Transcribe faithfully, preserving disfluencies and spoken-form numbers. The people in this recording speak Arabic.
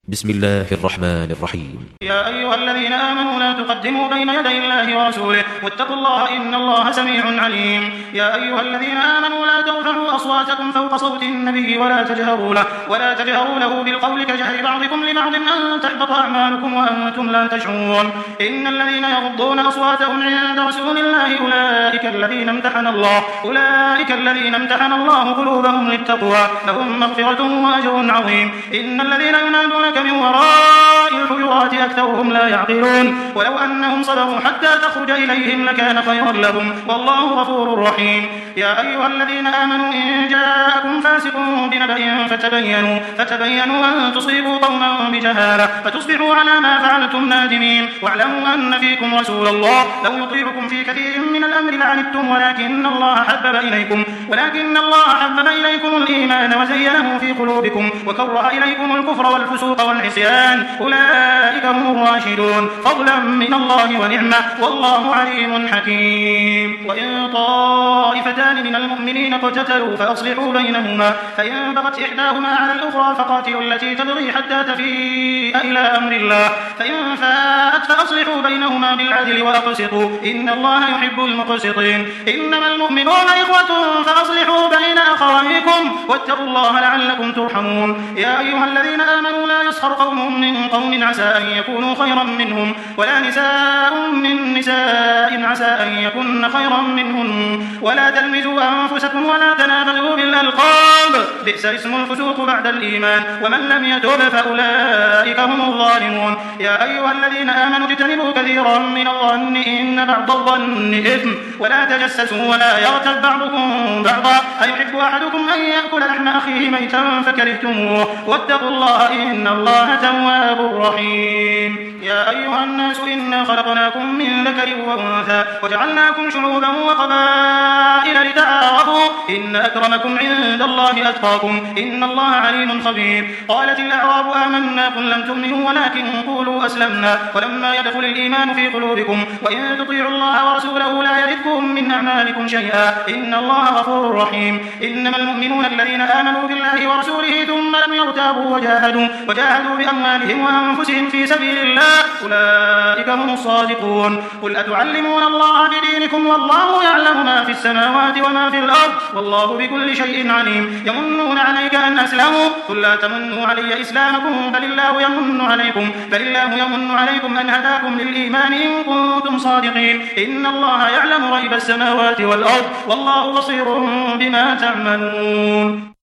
بسم الله الرحمن الرحيم. يا أيها الذين آمنوا لا تقدموا بين يدي الله ورسوله واتقوا الله إن الله سميع عليم. يا أيها الذين آمنوا لا ترفعوا أصواتكم فوق صوت النبي ولا تجهروا له ولا تجهروا له بالقول كجهر بعضكم لبعض أن تحبط أعمالكم وأنتم لا تشعرون. إن الذين يغضون أصواتهم عند رسول الله أولئك الذين امتحن الله أولئك الذين امتحن الله قلوبهم للتقوى لهم مغفرة وأجر عظيم. إن الذين ينادونك من وراء الحجرات أكثرهم لا يعقلون ولو أنهم صبروا حتى تخرج إليهم لكان خيرا لهم والله غفور رحيم. يا أيها الذين آمنوا إن جاءكم فاسق بنبأ فتبينوا فتبينوا أن تصيبوا قوما بجهالة فتصبحوا على ما فعلتم نادمين. واعلموا أن فيكم رسول الله لو يطيعكم في كثير من الأمر لعنتم ولكن الله حبب إليكم ولكن الله حبب إليكم الإيمان وزينه في قلوبكم وكره إليكم الكفر والفسوق والعصيان أولئك هم الراشدون فضلا من الله ونعمة والله عليم حكيم. وإن طائفتان من المؤمنين اقتتلوا فأصلحوا بينهما فإن بغت إحداهما على الأخرى فقاتلوا التي تبغي حتى تفيء إلى أمر الله فإن فاءت فأصلحوا بينهما بالعدل وأقسطوا إن الله يحب المقسطين. إنما المؤمنون إخوة فأصلحوا بين أخويكم واتقوا الله لعلكم ترحمون. يا أيها الذين آمنوا لا يسخر قوم من قوم عسى أن يكونوا خيرا منهم ولا نساء من نساء عسى أن يكن خيرا منهن ولا تلمزوا أنفسكم ولا تنابزوا بالألقاب بئس اسم الفسوق بعد الإيمان ومن لم يتوب فأولئك هم الظالمون. يا أيها الذين آمنوا اجتنبوا كثيرا من الظن إن بعض الظن إثم ولا تجسسوا ولا يغتب بعضكم بعضا أيحب أحدكم أن يأكل لحم أخيه ميتا فكرهتموه واتقوا الله إن الله تواب رحيم. يا أيها الناس إنا خلقناكم من ذكر وأنثى وجعلناكم شعوبا وقبائل لتعارفوا إن أكرمكم عند الله أتقاكم إن الله عليم خبير. قالت الأعراب آمنا قل لم تؤمنوا ولكن قولوا أسلمنا ولما يدخل الإيمان في قلوبكم وإن تطيعوا الله ورسوله لا يلدكم من أعمالكم شيئا إن الله غفور رحيم. إنما المؤمنون الذين آمنوا بالله ورسوله ثم لم يرتابوا وجاهدوا وجاهدوا بأموالهم وأنفسهم في سبيل الله أولئك هم الصادقون. قل أتعلمون الله بدينكم والله يعلم ما في السماوات وما في الأرض والله بكل شيء عليم. يمنون عليك أن أسلموا قل لا تمنوا علي إسلامكم بل الله يمن عليكم بل الله يمن عليكم أن هداكم للإيمان إن كنتم صادقين. إن الله يعلم غيب السماوات والأرض والله بصير بما تعملون.